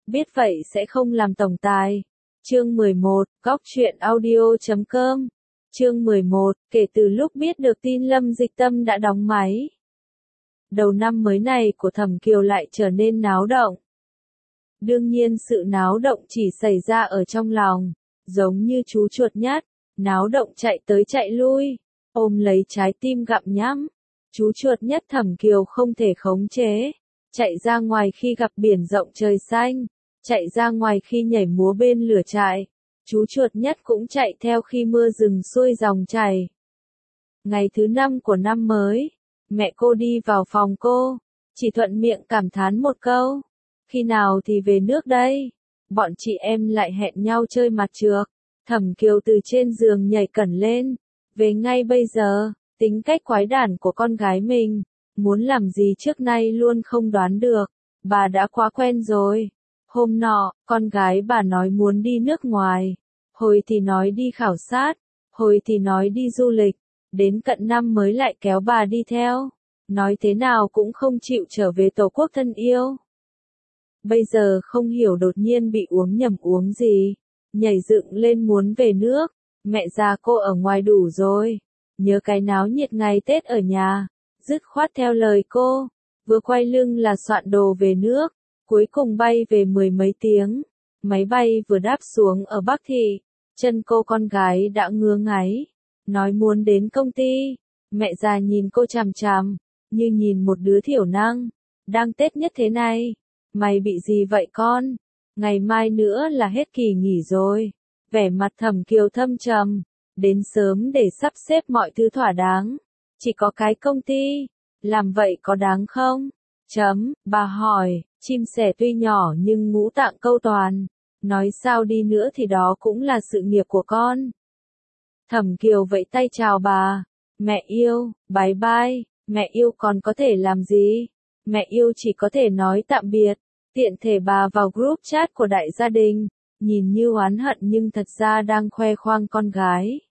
biết vậy sẽ không làm tổng tài. Chương 11, Góc truyện audio.com. Chương 11, kể từ lúc biết được tin Lâm Dịch Tâm đã đóng máy. Đầu năm mới này của Thẩm Kiều lại trở nên náo động. Đương nhiên sự náo động chỉ xảy ra ở trong lòng, giống như chú chuột nhắt, náo động chạy tới chạy lui, ôm lấy trái tim gặm nhắm. Chú chuột nhất Thẩm Kiều không thể khống chế, chạy ra ngoài khi gặp biển rộng trời xanh, chạy ra ngoài khi nhảy múa bên lửa trại. Chú chuột nhất cũng chạy theo khi mưa rừng xuôi dòng chảy. Ngày thứ 5 của năm mới, mẹ cô đi vào phòng cô, chỉ thuận miệng cảm thán một câu. Khi nào thì về nước đây? Bọn chị em lại hẹn nhau chơi mặt trược. Thẩm Kiều từ trên giường nhảy cẩn lên. Về ngay bây giờ, tính cách quái đản của con gái mình. Muốn làm gì trước nay luôn không đoán được. Bà đã quá quen rồi. Hôm nọ, con gái bà nói muốn đi nước ngoài. Hồi thì nói đi khảo sát. Hồi thì nói đi du lịch. Đến cận năm mới lại kéo bà đi theo. Nói thế nào cũng không chịu trở về tổ quốc thân yêu. Bây giờ không hiểu đột nhiên bị uống nhầm uống gì. Nhảy dựng lên muốn về nước. Mẹ già cô ở ngoài đủ rồi. Nhớ cái náo nhiệt ngày Tết ở nhà. Dứt khoát theo lời cô. Vừa quay lưng là soạn đồ về nước. Cuối cùng bay về 10 mấy tiếng. Máy bay vừa đáp xuống ở Bắc Thị. Chân cô con gái đã ngứa ngáy. Nói muốn đến công ty. Mẹ già nhìn cô chằm chằm. Như nhìn một đứa thiểu năng. Đang Tết nhất thế này. Mày bị gì vậy con? Ngày mai nữa là hết kỳ nghỉ rồi. Vẻ mặt Thẩm Kiều thâm trầm. Đến sớm để sắp xếp mọi thứ thỏa đáng. Chỉ có cái công ty. Làm vậy có đáng không? Bà hỏi. Chim sẻ tuy nhỏ nhưng ngũ tạng câu toàn. Nói sao đi nữa thì đó cũng là sự nghiệp của con. Thẩm Kiều vẫy tay chào bà. Mẹ yêu, bye bye. Mẹ yêu còn có thể làm gì? Mẹ yêu chỉ có thể nói tạm biệt. Tiện thể bà vào group chat của đại gia đình. Nhìn như oán hận nhưng thật ra đang khoe khoang con gái.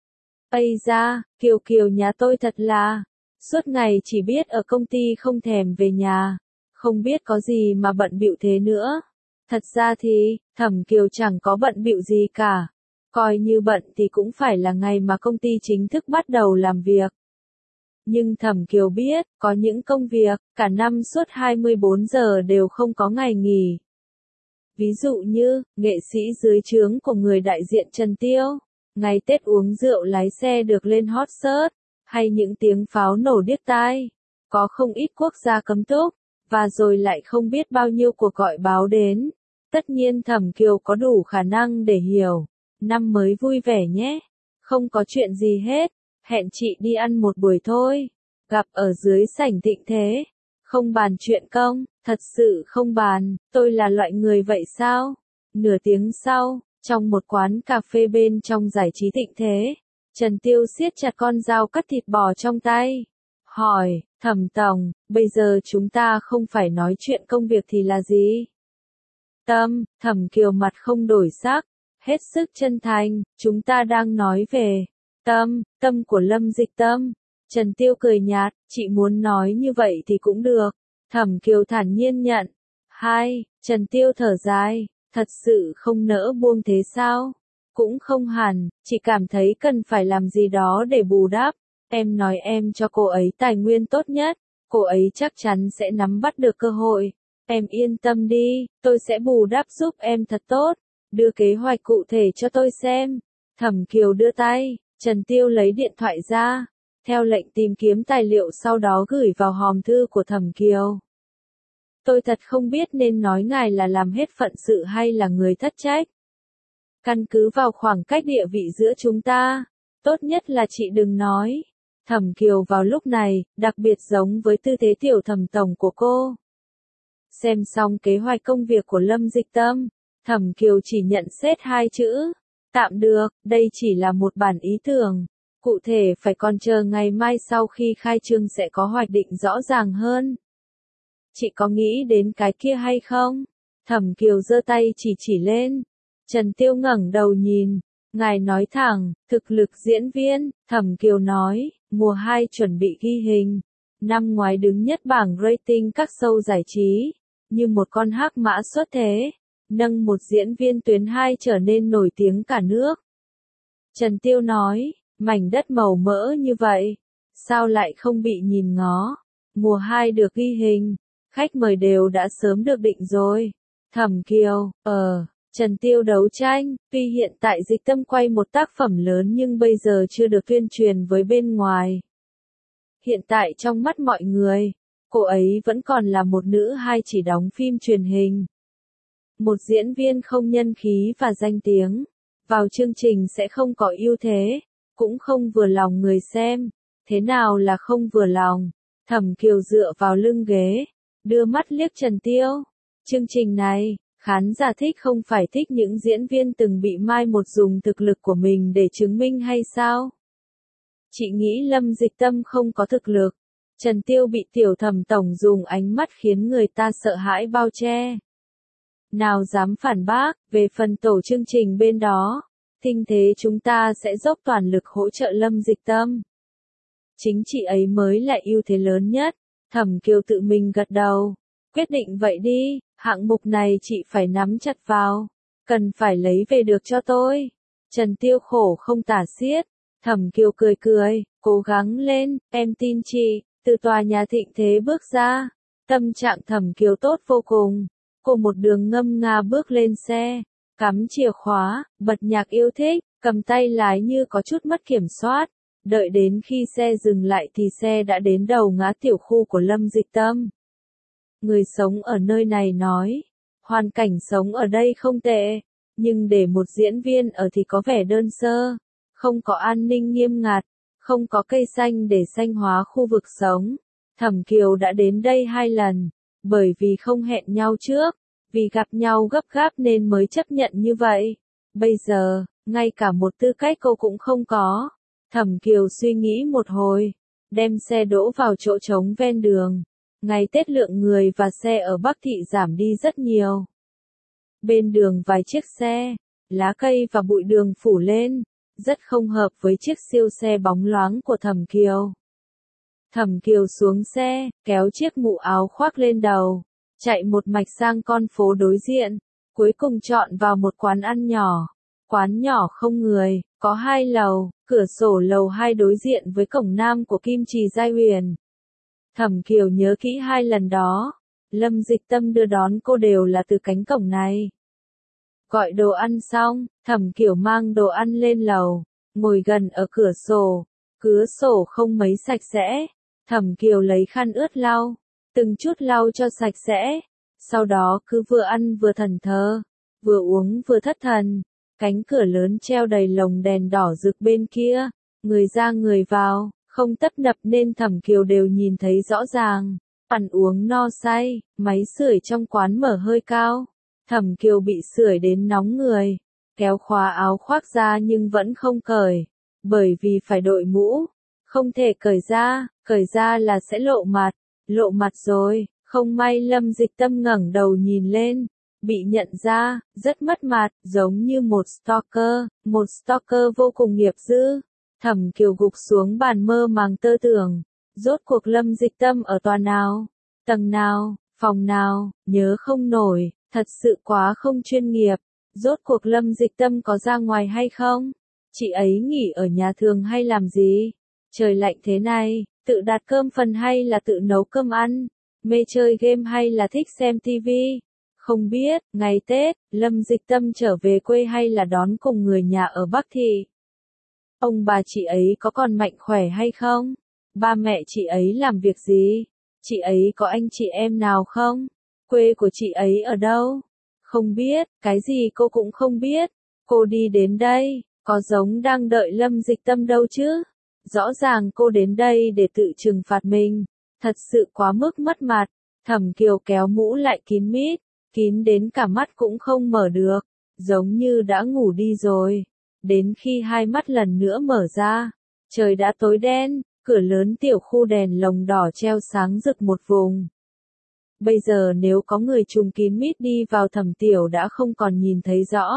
Ây da, Kiều Kiều nhà tôi thật là. Suốt ngày chỉ biết ở công ty không thèm về nhà. Không biết có gì mà bận bịu thế nữa. Thật ra thì, Thẩm Kiều chẳng có bận bịu gì cả. Coi như bận thì cũng phải là ngày mà công ty chính thức bắt đầu làm việc. Nhưng Thẩm Kiều biết, có những công việc, cả năm suốt 24 giờ đều không có ngày nghỉ. Ví dụ như, nghệ sĩ dưới trướng của người đại diện Trần Tiêu, ngày Tết uống rượu lái xe được lên hot search, hay những tiếng pháo nổ điếc tai. Có không ít quốc gia cấm túc, và rồi lại không biết bao nhiêu cuộc gọi báo đến. Tất nhiên Thẩm Kiều có đủ khả năng để hiểu. Năm mới vui vẻ nhé. Không có chuyện gì hết. Hẹn chị đi ăn một buổi thôi. Gặp ở dưới sảnh Thịnh Thế. Không bàn chuyện công, thật sự không bàn, tôi là loại người vậy sao? Nửa tiếng sau, trong một quán cà phê bên trong giải trí Thịnh Thế, Trần Tiêu siết chặt con dao cắt thịt bò trong tay. Hỏi, Thẩm tổng, bây giờ chúng ta không phải nói chuyện công việc thì là gì? Thẩm Kiều mặt không đổi sắc, hết sức chân thành, chúng ta đang nói về tâm của Lâm Dịch Tâm. Trần Tiêu cười nhạt, chị muốn nói như vậy thì cũng được. Thẩm Kiều thản nhiên nhận. Trần Tiêu thở dài, thật sự không nỡ buông thế sao? Cũng không hẳn, chị cảm thấy cần phải làm gì đó để bù đắp. Em nói em cho cô ấy tài nguyên tốt nhất, cô ấy chắc chắn sẽ nắm bắt được cơ hội. Em yên tâm đi, tôi sẽ bù đắp giúp em thật tốt. Đưa kế hoạch cụ thể cho tôi xem. Thẩm Kiều đưa tay, Trần Tiêu lấy điện thoại ra. Theo lệnh tìm kiếm tài liệu sau đó gửi vào hòm thư của Thẩm Kiều. Tôi thật không biết nên nói ngài là làm hết phận sự hay là người thất trách. Căn cứ vào khoảng cách địa vị giữa chúng ta, tốt nhất là chị đừng nói. Thẩm Kiều vào lúc này, đặc biệt giống với tư thế tiểu thẩm tổng của cô. Xem xong kế hoạch công việc của Lâm Dịch Tâm, Thẩm Kiều chỉ nhận xét 2 chữ. Tạm được, đây chỉ là một bản ý tưởng. Cụ thể phải còn chờ ngày mai sau khi khai trương sẽ có hoạch định rõ ràng hơn. Chị có nghĩ đến cái kia hay không? Thẩm Kiều giơ tay chỉ lên. Trần Tiêu ngẩng đầu nhìn. Ngài nói thẳng, thực lực diễn viên, Thẩm Kiều nói, mùa 2 chuẩn bị ghi hình. Năm ngoái đứng nhất bảng rating các show giải trí. Như một con hắc mã xuất thế. nâng một diễn viên tuyến 2 trở nên nổi tiếng cả nước. Trần Tiêu nói, mảnh đất màu mỡ như vậy, sao lại không bị nhìn ngó? Mùa 2 được ghi hình, khách mời đều đã sớm được định rồi. Thẩm Kiều, Trần Tiêu đấu tranh, tuy hiện tại Dịch Tâm quay một tác phẩm lớn nhưng bây giờ chưa được tuyên truyền với bên ngoài. Hiện tại trong mắt mọi người, cô ấy vẫn còn là một nữ hai chỉ đóng phim truyền hình. Một diễn viên không nhân khí và danh tiếng, vào chương trình sẽ không có ưu thế, cũng không vừa lòng người xem. Thế nào là không vừa lòng? Thẩm Kiều dựa vào lưng ghế, đưa mắt liếc Trần Tiêu. Chương trình này, khán giả thích không phải thích những diễn viên từng bị mai một dùng thực lực của mình để chứng minh hay sao? Chị nghĩ Lâm Dịch Tâm không có thực lực. Trần Tiêu bị Tiểu Thẩm tổng dùng ánh mắt khiến người ta sợ hãi bao che. Nào dám phản bác, về phần tổ chương trình bên đó, Thinh Thế chúng ta sẽ dốc toàn lực hỗ trợ Lâm Dịch Tâm. Chính chị ấy mới là ưu thế lớn nhất. Thẩm Kiều tự mình gật đầu. Quyết định vậy đi, hạng mục này chị phải nắm chặt vào. Cần phải lấy về được cho tôi. Trần Tiêu khổ không tả xiết. Thẩm Kiều cười cười, cố gắng lên, em tin chị. Từ tòa nhà Thịnh Thế bước ra, tâm trạng Thẩm Kiều tốt vô cùng. Cô một đường ngâm nga bước lên xe, cắm chìa khóa, bật nhạc yêu thích, cầm tay lái như có chút mất kiểm soát. Đợi đến khi xe dừng lại thì xe đã đến đầu ngã tiểu khu của Lâm Dịch Tâm. Người sống ở nơi này nói, hoàn cảnh sống ở đây không tệ, nhưng để một diễn viên ở thì có vẻ đơn sơ, không có an ninh nghiêm ngặt, không có cây xanh để xanh hóa khu vực sống. Thẩm Kiều đã đến đây 2 lần, bởi vì không hẹn nhau trước, vì gặp nhau gấp gáp nên mới chấp nhận như vậy. Bây giờ, ngay cả một tư cách cô cũng không có. Thẩm Kiều suy nghĩ một hồi, đem xe đỗ vào chỗ trống ven đường. Ngày Tết lượng người và xe ở Bắc Thị giảm đi rất nhiều. Bên đường vài chiếc xe, lá cây và bụi đường phủ lên, rất không hợp với chiếc siêu xe bóng loáng của Thẩm Kiều. Thẩm Kiều xuống xe, kéo chiếc mũ áo khoác lên đầu, chạy một mạch sang con phố đối diện, cuối cùng chọn vào một quán ăn nhỏ. Quán nhỏ không người, có 2 lầu, cửa sổ lầu 2 đối diện với cổng nam của Kim Trì Giai Huyền. Thẩm Kiều nhớ kỹ 2 lần đó, Lâm Dịch Tâm đưa đón cô đều là từ cánh cổng này. Gọi đồ ăn xong, Thẩm Kiều mang đồ ăn lên lầu, ngồi gần ở cửa sổ không mấy sạch sẽ. Thẩm Kiều lấy khăn ướt lau, từng chút lau cho sạch sẽ, sau đó cứ vừa ăn vừa thẫn thờ, vừa uống vừa thất thần. Cánh cửa lớn treo đầy lồng đèn đỏ rực bên kia, người ra người vào, không tấp nập nên Thẩm Kiều đều nhìn thấy rõ ràng. Ăn uống no say, máy sưởi trong quán mở hơi cao. Thẩm Kiều bị sưởi đến nóng người, kéo khóa áo khoác ra nhưng vẫn không cởi, bởi vì phải đội mũ, không thể cởi ra là sẽ lộ mặt rồi. Không may Lâm Dịch Tâm ngẩng đầu nhìn lên, bị nhận ra, rất mất mặt, giống như một stalker vô cùng nghiệp dư. Thẩm Kiều gục xuống bàn mơ màng tơ tưởng, rốt cuộc Lâm Dịch Tâm ở tòa nào, tầng nào, phòng nào, nhớ không nổi, thật sự quá không chuyên nghiệp. Rốt cuộc Lâm Dịch Tâm có ra ngoài hay không? Chị ấy nghỉ ở nhà thường hay làm gì? Trời lạnh thế này, tự đặt cơm phần hay là tự nấu cơm ăn? Mê chơi game hay là thích xem tivi? Không biết, ngày Tết, Lâm Dịch Tâm trở về quê hay là đón cùng người nhà ở Bắc Thị? Ông bà chị ấy có còn mạnh khỏe hay không? Ba mẹ chị ấy làm việc gì? Chị ấy có anh chị em nào không? Quê của chị ấy ở đâu? Không biết, cái gì cô cũng không biết. Cô đi đến đây, có giống đang đợi Lâm Dịch Tâm đâu chứ? Rõ ràng cô đến đây để tự trừng phạt mình. Thật sự quá mức mất mặt. Thẩm Kiều kéo mũ lại kín mít, kín đến cả mắt cũng không mở được, giống như đã ngủ đi rồi. Đến khi 2 mắt lần nữa mở ra, trời đã tối đen, cửa lớn tiểu khu đèn lồng đỏ treo sáng rực một vùng. Bây giờ nếu có người trùng kín mít đi vào Thẩm Tiểu đã không còn nhìn thấy rõ.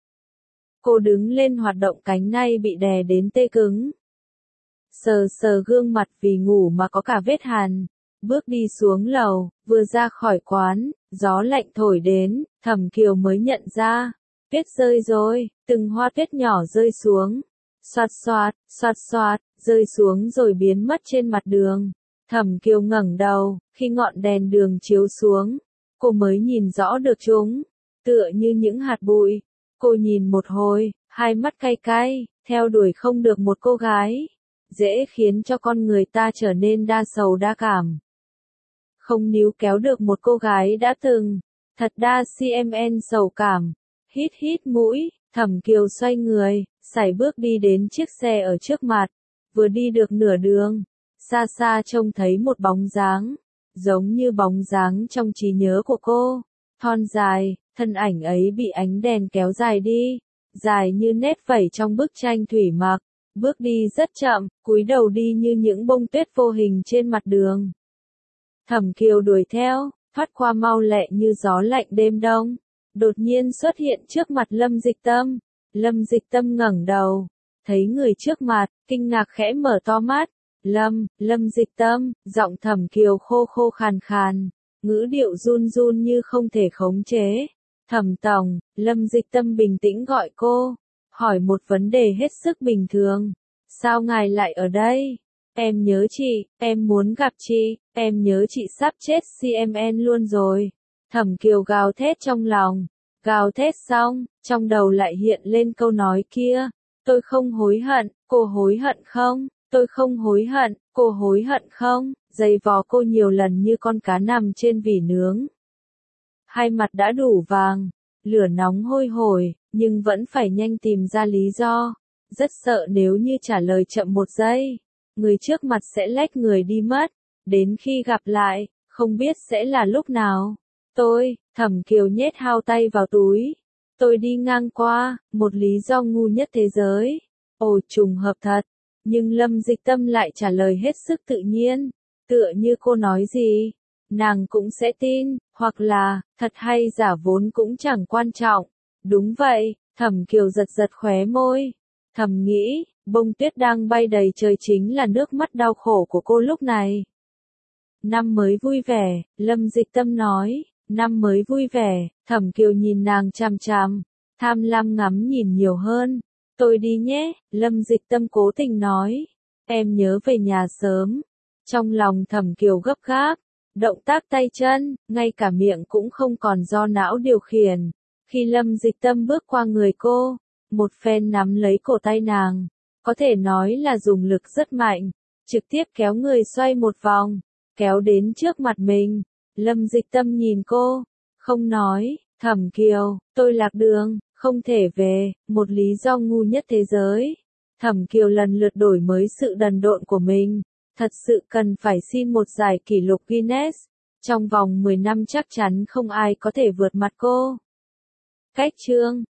Cô đứng lên hoạt động cánh nay bị đè đến tê cứng. Sờ gương mặt vì ngủ mà có cả vết hằn, Bước đi xuống lầu, vừa ra khỏi quán, gió lạnh thổi đến, Thẩm Kiều mới nhận ra, tuyết rơi rồi, từng hoa tuyết nhỏ rơi xuống. Xoạt xoạt, rơi xuống rồi biến mất trên mặt đường. Thẩm Kiều ngẩng đầu, khi ngọn đèn đường chiếu xuống, cô mới nhìn rõ được chúng, tựa như những hạt bụi. Cô nhìn một hồi, hai mắt cay cay, theo đuổi không được một cô gái, dễ khiến cho con người ta trở nên đa sầu đa cảm. Không níu kéo được một cô gái đã từng, thật đa cmn sầu cảm. Hít mũi, Thẩm Kiều xoay người, sải bước đi đến chiếc xe ở trước mặt, vừa đi được nửa đường, xa xa trông thấy một bóng dáng, giống như bóng dáng trong trí nhớ của cô, thon dài, thân ảnh ấy bị ánh đèn kéo dài đi, dài như nét vẩy trong bức tranh thủy mặc, bước đi rất chậm, cúi đầu đi như những bông tuyết vô hình trên mặt đường. Thẩm Kiều đuổi theo, thoát qua mau lẹ như gió lạnh đêm đông, đột nhiên xuất hiện trước mặt Lâm Dịch Tâm. Lâm Dịch Tâm ngẩng đầu, thấy người trước mặt, kinh ngạc khẽ mở to mắt. Lâm Dịch Tâm, giọng Thẩm Kiều khô khô khàn khàn, ngữ điệu run run như không thể khống chế. Thẩm tổng, Lâm Dịch Tâm bình tĩnh gọi cô, hỏi một vấn đề hết sức bình thường. Sao ngài lại ở đây? Em nhớ chị, em muốn gặp chị, em nhớ chị sắp chết cmn luôn rồi. Thẩm Kiều gào thét trong lòng. Gào thét xong, trong đầu lại hiện lên câu nói kia. Tôi không hối hận, cô hối hận không? Tôi không hối hận, cô hối hận không? Giày vò cô nhiều lần như con cá nằm trên vỉ nướng. Hai mặt đã đủ vàng, lửa nóng hôi hổi, nhưng vẫn phải nhanh tìm ra lý do. Rất sợ nếu như trả lời chậm một giây, người trước mặt sẽ lách người đi mất. Đến khi gặp lại, không biết sẽ là lúc nào. Thẩm Kiều nhét hao tay vào túi. Tôi đi ngang qua, một lý do ngu nhất thế giới. Ồ, trùng hợp thật. Nhưng Lâm Dịch Tâm lại trả lời hết sức tự nhiên. Tựa như cô nói gì, nàng cũng sẽ tin, hoặc là, thật hay giả vốn cũng chẳng quan trọng. Đúng vậy, Thẩm Kiều giật giật khóe môi. Thầm nghĩ, bông tuyết đang bay đầy trời chính là nước mắt đau khổ của cô lúc này. Năm mới vui vẻ, Lâm Dịch Tâm nói. Năm mới vui vẻ, Thẩm Kiều nhìn nàng chằm chằm, tham lam ngắm nhìn nhiều hơn. Tôi đi nhé, Lâm Dịch Tâm cố tình nói. Em nhớ về nhà sớm. Trong lòng Thẩm Kiều gấp gáp, động tác tay chân, ngay cả miệng cũng không còn do não điều khiển. Khi Lâm Dịch Tâm bước qua người cô, một phen nắm lấy cổ tay nàng, có thể nói là dùng lực rất mạnh, trực tiếp kéo người xoay một vòng, kéo đến trước mặt mình. Lâm Dịch Tâm nhìn cô, không nói. Thẩm Kiều, tôi lạc đường, không thể về, một lý do ngu nhất thế giới. Thẩm Kiều lần lượt đổi mới sự đần độn của mình, thật sự cần phải xin một giải kỷ lục Guinness. Trong vòng 10 năm chắc chắn không ai có thể vượt mặt cô. Cách chương